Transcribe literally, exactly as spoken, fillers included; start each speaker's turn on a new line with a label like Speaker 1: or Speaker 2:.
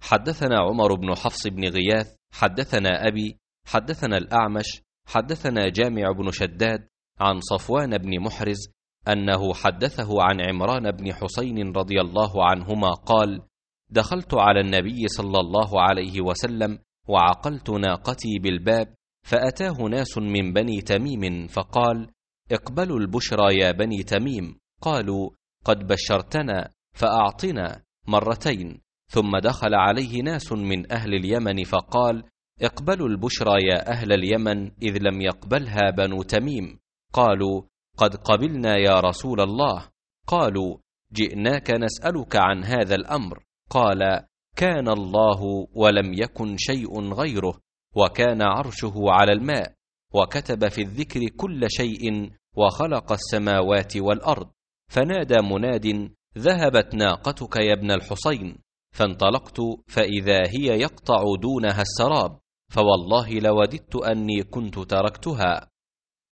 Speaker 1: حدثنا عمر بن حفص بن غياث حدثنا أبي حدثنا الأعمش حدثنا جامع بن شداد عن صفوان بن محرز أنه حدثه عن عمران بن حسين رضي الله عنهما قال: دخلت على النبي صلى الله عليه وسلم وعقلت ناقتي بالباب، فأتاه ناس من بني تميم فقال: اقبلوا البشرى يا بني تميم. قالوا: قد بشرتنا فأعطنا مرتين. ثم دخل عليه ناس من أهل اليمن فقال: اقبلوا البشرى يا أهل اليمن، إذ لم يقبلها بنو تميم. قالوا: قد قبلنا يا رسول الله. قالوا: جئناك نسألك عن هذا الأمر. قال: كان الله ولم يكن شيء غيره، وكان عرشه على الماء، وكتب في الذكر كل شيء، وخلق السماوات والأرض. فنادى مناد: ذهبت ناقتك يا ابن الحسين. فانطلقت فإذا هي يقطع دونها السراب، فوالله لوددت أني كنت تركتها.